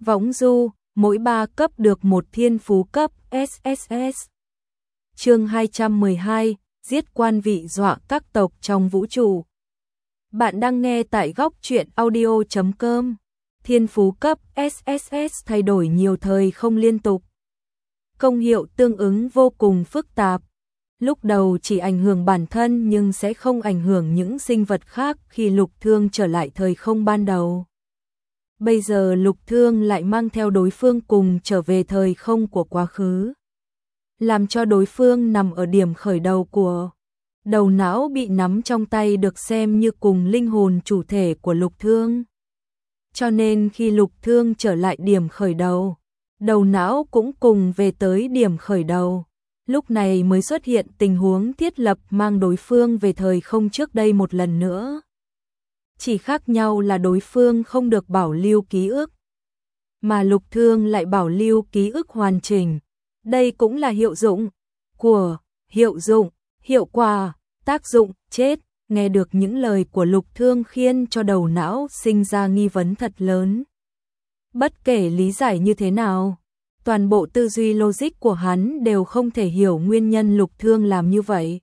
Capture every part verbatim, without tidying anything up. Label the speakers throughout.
Speaker 1: Võng du, mỗi ba cấp được một thiên phú cấp ét ét ét. Chương hai trăm mười hai, giết quan vị dọa các tộc trong vũ trụ. Bạn đang nghe tại góc truyện audio chấm com. Thiên phú cấp ét ét ét thay đổi nhiều thời không liên tục. Công hiệu tương ứng vô cùng phức tạp. Lúc đầu chỉ ảnh hưởng bản thân nhưng sẽ không ảnh hưởng những sinh vật khác khi Lục Thương trở lại thời không ban đầu. Bây giờ Lục Thương lại mang theo đối phương cùng trở về thời không của quá khứ, làm cho đối phương nằm ở điểm khởi đầu của đầu não bị nắm trong tay được xem như cùng linh hồn chủ thể của Lục Thương. Cho nên khi Lục Thương trở lại điểm khởi đầu, đầu não cũng cùng về tới điểm khởi đầu. Lúc này mới xuất hiện tình huống thiết lập mang đối phương về thời không trước đây một lần nữa. Chỉ khác nhau là đối phương không được bảo lưu ký ức, mà Lục Thương lại bảo lưu ký ức hoàn chỉnh. Đây cũng là hiệu dụng của hiệu dụng, hiệu quả, tác dụng, chết. Nghe được những lời của Lục Thương khiến cho đầu não sinh ra nghi vấn thật lớn. Bất kể lý giải như thế nào, toàn bộ tư duy logic của hắn đều không thể hiểu nguyên nhân Lục Thương làm như vậy.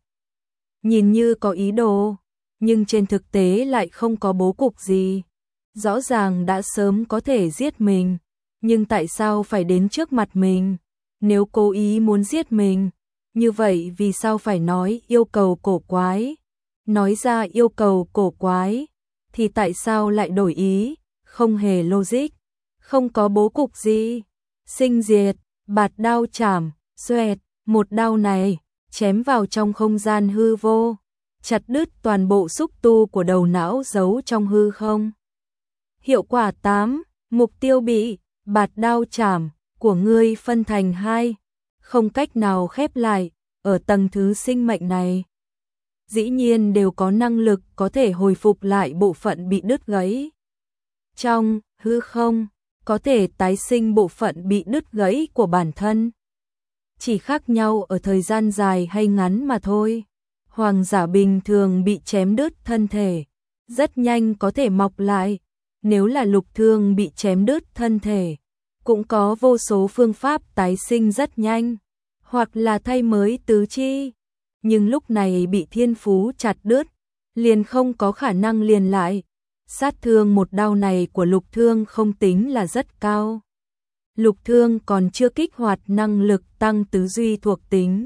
Speaker 1: Nhìn như có ý đồ, nhưng trên thực tế lại không có bố cục gì. Rõ ràng đã sớm có thể giết mình, nhưng tại sao phải đến trước mặt mình? Nếu cố ý muốn giết mình, như vậy vì sao phải nói yêu cầu cổ quái? Nói ra yêu cầu cổ quái, thì tại sao lại đổi ý? Không hề logic, không có bố cục gì. Sinh diệt, bạt đao chảm, xoẹt, một đao này, chém vào trong không gian hư vô, chặt đứt toàn bộ xúc tu của đầu não giấu trong hư không. Hiệu quả tám, mục tiêu bị bạt đao chảm của ngươi phân thành hai, không cách nào khép lại. Ở tầng thứ sinh mệnh này, dĩ nhiên đều có năng lực có thể hồi phục lại bộ phận bị đứt gãy. Trong hư không, có thể tái sinh bộ phận bị đứt gãy của bản thân. Chỉ khác nhau ở thời gian dài hay ngắn mà thôi. Hoàng giả bình thường bị chém đứt thân thể, rất nhanh có thể mọc lại. Nếu là Lục Thương bị chém đứt thân thể, cũng có vô số phương pháp tái sinh rất nhanh, hoặc là thay mới tứ chi. Nhưng lúc này bị thiên phú chặt đứt, liền không có khả năng liền lại. Sát thương một đao này của Lục Thương không tính là rất cao. Lục Thương còn chưa kích hoạt năng lực tăng tứ duy thuộc tính.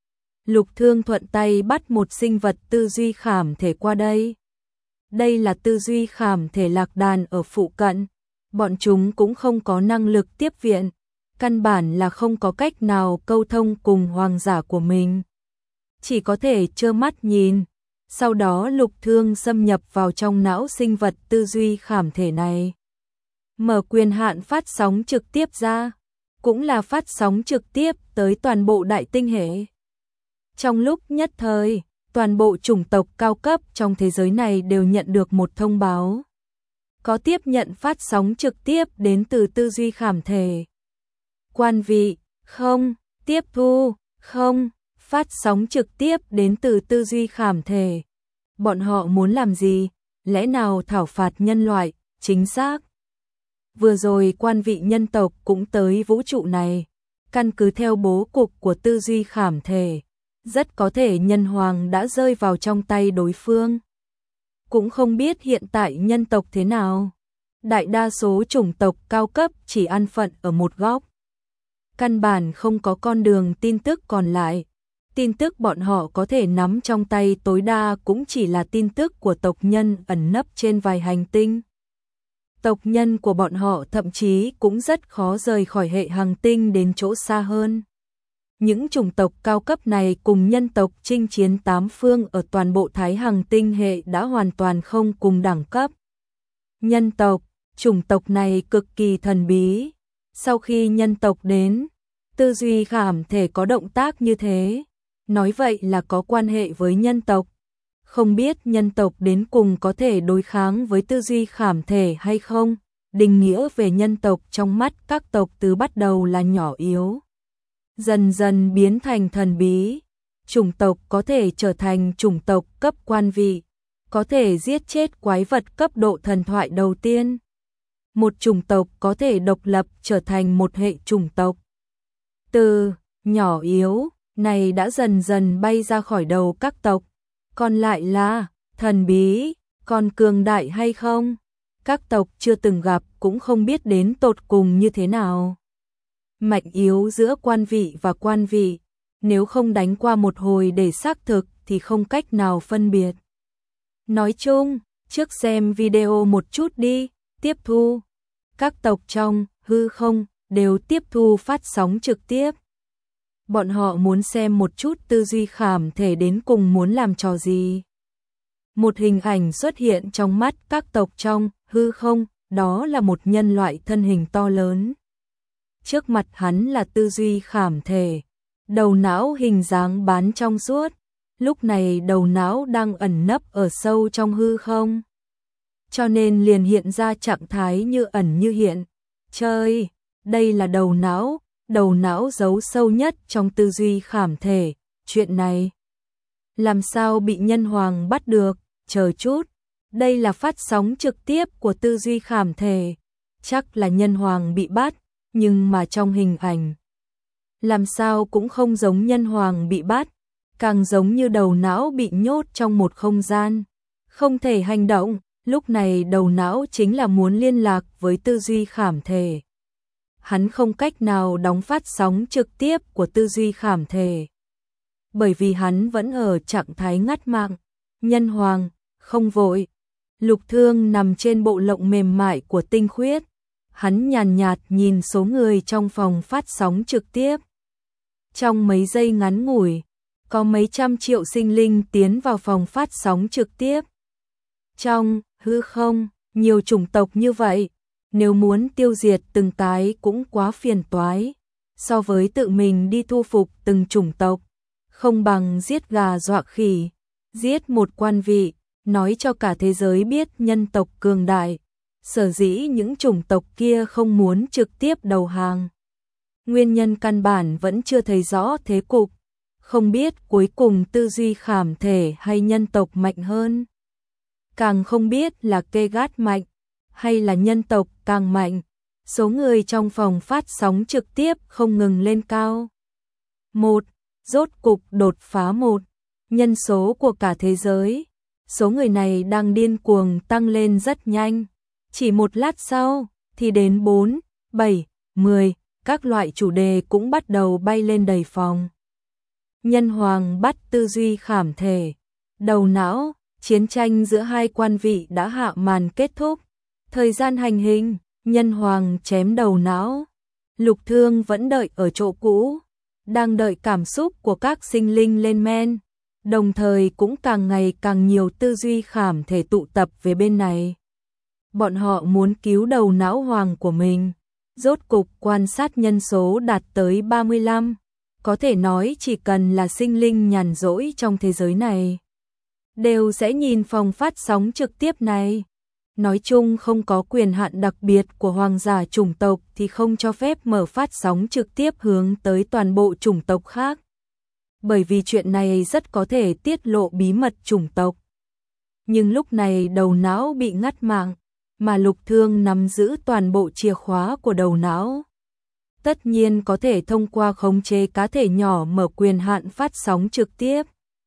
Speaker 1: Lục Thương thuận tay bắt một sinh vật tư duy khảm thể qua đây. Đây là tư duy khảm thể lạc đàn ở phụ cận. Bọn chúng cũng không có năng lực tiếp viện, căn bản là không có cách nào câu thông cùng hoàng giả của mình. Chỉ có thể trơ mắt nhìn. Sau đó Lục Thương xâm nhập vào trong não sinh vật tư duy khảm thể này. Mở quyền hạn phát sóng trực tiếp ra, cũng là phát sóng trực tiếp tới toàn bộ đại tinh hệ. Trong lúc nhất thời, toàn bộ chủng tộc cao cấp trong thế giới này đều nhận được một thông báo. Có tiếp nhận phát sóng trực tiếp đến từ tư duy khảm thể. Quan vị, không, tiếp thu, không. Phát sóng trực tiếp đến từ tư duy khảm thể. Bọn họ muốn làm gì? Lẽ nào thảo phạt nhân loại? Chính xác. Vừa rồi quan vị nhân tộc cũng tới vũ trụ này. Căn cứ theo bố cục của tư duy khảm thể, rất có thể nhân hoàng đã rơi vào trong tay đối phương. Cũng không biết hiện tại nhân tộc thế nào. Đại đa số chủng tộc cao cấp chỉ an phận ở một góc. Căn bản không có con đường tin tức còn lại. Tin tức bọn họ có thể nắm trong tay tối đa cũng chỉ là tin tức của tộc nhân ẩn nấp trên vài hành tinh. Tộc nhân của bọn họ thậm chí cũng rất khó rời khỏi hệ hành tinh đến chỗ xa hơn. Những chủng tộc cao cấp này cùng nhân tộc chinh chiến tám phương ở toàn bộ Thái hành tinh hệ đã hoàn toàn không cùng đẳng cấp. Nhân tộc, chủng tộc này cực kỳ thần bí. Sau khi nhân tộc đến, tư duy khảm thể có động tác như thế. Nói vậy là có quan hệ với nhân tộc. Không biết nhân tộc đến cùng có thể đối kháng với tư duy khảm thể hay không. Định nghĩa về nhân tộc trong mắt các tộc từ bắt đầu là nhỏ yếu, dần dần biến thành thần bí. Chủng tộc có thể trở thành chủng tộc cấp quan vị, có thể giết chết quái vật cấp độ thần thoại đầu tiên. một chủng tộc có thể độc lập trở thành một hệ chủng tộc. Từ nhỏ yếu này đã dần dần bay ra khỏi đầu các tộc, còn lại là thần bí, còn cường đại hay không? Các tộc chưa từng gặp cũng không biết đến tột cùng như thế nào. Mạnh yếu giữa quan vị và quan vị, nếu không đánh qua một hồi để xác thực thì không cách nào phân biệt. Nói chung, trước xem video một chút đi, tiếp thu. Các tộc trong hư không đều tiếp thu phát sóng trực tiếp. Bọn họ muốn xem một chút tư duy khảm thể đến cùng muốn làm trò gì. Một hình ảnh xuất hiện trong mắt các tộc trong hư không, đó là một nhân loại thân hình to lớn. Trước mặt hắn là tư duy khảm thể, đầu não hình dáng bán trong suốt, lúc này đầu não đang ẩn nấp ở sâu trong hư không. Cho nên liền hiện ra trạng thái như ẩn như hiện. Chơi, đây là đầu não, đầu não giấu sâu nhất trong tư duy khảm thể, chuyện này làm sao bị nhân hoàng bắt được, chờ chút, đây là phát sóng trực tiếp của tư duy khảm thể, chắc là nhân hoàng bị bắt, nhưng mà trong hình ảnh làm sao cũng không giống nhân hoàng bị bắt, càng giống như đầu não bị nhốt trong một không gian, không thể hành động. Lúc này đầu não chính là muốn liên lạc với tư duy khảm thể. Hắn không cách nào đóng phát sóng trực tiếp của tư duy khảm thể. Bởi vì hắn vẫn ở trạng thái ngắt mạng. Nhân hoàng, không vội. Lục Thương nằm trên bộ lộng mềm mại của Tinh Khuyết. Hắn nhàn nhạt nhìn số người trong phòng phát sóng trực tiếp. Trong mấy giây ngắn ngủi, có mấy trăm triệu sinh linh tiến vào phòng phát sóng trực tiếp. Trong hư không, nhiều chủng tộc như vậy, nếu muốn tiêu diệt từng cái cũng quá phiền toái. So với tự mình đi thu phục từng chủng tộc, không bằng giết gà dọa khỉ, giết một quan vị, nói cho cả thế giới biết nhân tộc cường đại. Sở dĩ những chủng tộc kia không muốn trực tiếp đầu hàng. Nguyên nhân căn bản vẫn chưa thấy rõ thế cục, không biết cuối cùng tư duy khảm thể hay nhân tộc mạnh hơn. Càng không biết là kê gát mạnh, hay là nhân tộc càng mạnh. Số người trong phòng phát sóng trực tiếp không ngừng lên cao. Một, rốt cục đột phá một, nhân số của cả thế giới. Số người này đang điên cuồng tăng lên rất nhanh. Chỉ một lát sau, thì đến bốn, bảy, mười, các loại chủ đề cũng bắt đầu bay lên đầy phòng. Nhân hoàng bắt tư duy khảm thể, đầu não. Chiến tranh giữa hai quan vị đã hạ màn kết thúc. Thời gian hành hình, nhân hoàng chém đầu não. Lục Thương vẫn đợi ở chỗ cũ, đang đợi cảm xúc của các sinh linh lên men, đồng thời cũng càng ngày càng nhiều tư duy khảm thể tụ tập về bên này. Bọn họ muốn cứu đầu não hoàng của mình. Rốt cục quan sát nhân số đạt tới ba mươi lăm, có thể nói chỉ cần là sinh linh nhàn rỗi trong thế giới này đều sẽ nhìn phòng phát sóng trực tiếp này. Nói chung không có quyền hạn đặc biệt của hoàng giả chủng tộc thì không cho phép mở phát sóng trực tiếp hướng tới toàn bộ chủng tộc khác. Bởi vì chuyện này rất có thể tiết lộ bí mật chủng tộc. Nhưng lúc này đầu não bị ngắt mạng, mà Lục Thương nắm giữ toàn bộ chìa khóa của đầu não. Tất nhiên có thể thông qua khống chế cá thể nhỏ mở quyền hạn phát sóng trực tiếp.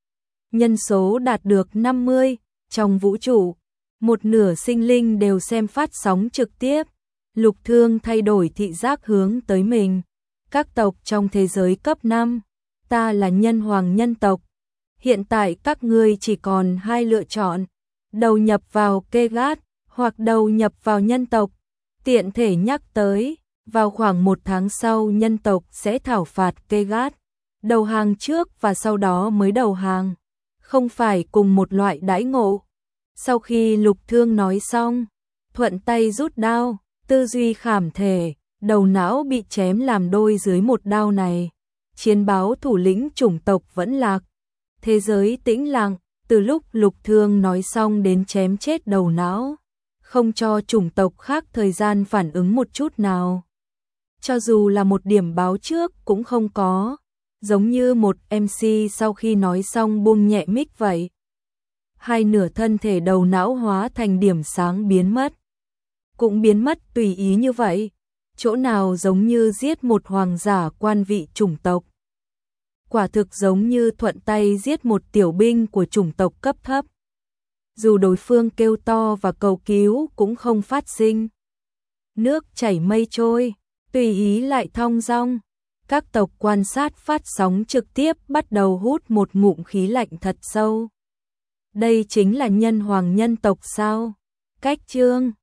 Speaker 1: Nhân số đạt được năm mươi, trong vũ trụ, một nửa sinh linh đều xem phát sóng trực tiếp. Lục Thương thay đổi thị giác hướng tới mình. Các tộc trong thế giới cấp năm, ta là nhân hoàng nhân tộc. Hiện tại các ngươi chỉ còn hai lựa chọn, đầu nhập vào kê gát, hoặc đầu nhập vào nhân tộc. Tiện thể nhắc tới, vào khoảng một tháng sau nhân tộc sẽ thảo phạt kê gát. Đầu hàng trước và sau đó mới đầu hàng. Không phải cùng một loại đãi ngộ. Sau khi Lục Thương nói xong, thuận tay rút đao, tư duy khảm thể, đầu não bị chém làm đôi dưới một đao này. Chiến báo thủ lĩnh chủng tộc vẫn lạc. Thế giới tĩnh lặng, từ lúc Lục Thương nói xong đến chém chết đầu não, không cho chủng tộc khác thời gian phản ứng một chút nào. Cho dù là một điểm báo trước cũng không có. Giống như một em xê sau khi nói xong buông nhẹ mic vậy. Hai nửa thân thể đầu não hóa thành điểm sáng biến mất. cũng biến mất tùy ý như vậy, chỗ nào giống như giết một hoàng giả quan vị chủng tộc. Quả thực giống như thuận tay giết một tiểu binh của chủng tộc cấp thấp. Dù đối phương kêu to và cầu cứu cũng không phát sinh. Nước chảy mây trôi, tùy ý lại thong dong. Các tộc quan sát phát sóng trực tiếp bắt đầu hút một ngụm khí lạnh thật sâu. Đây chính là nhân hoàng nhân tộc sao? Cách chương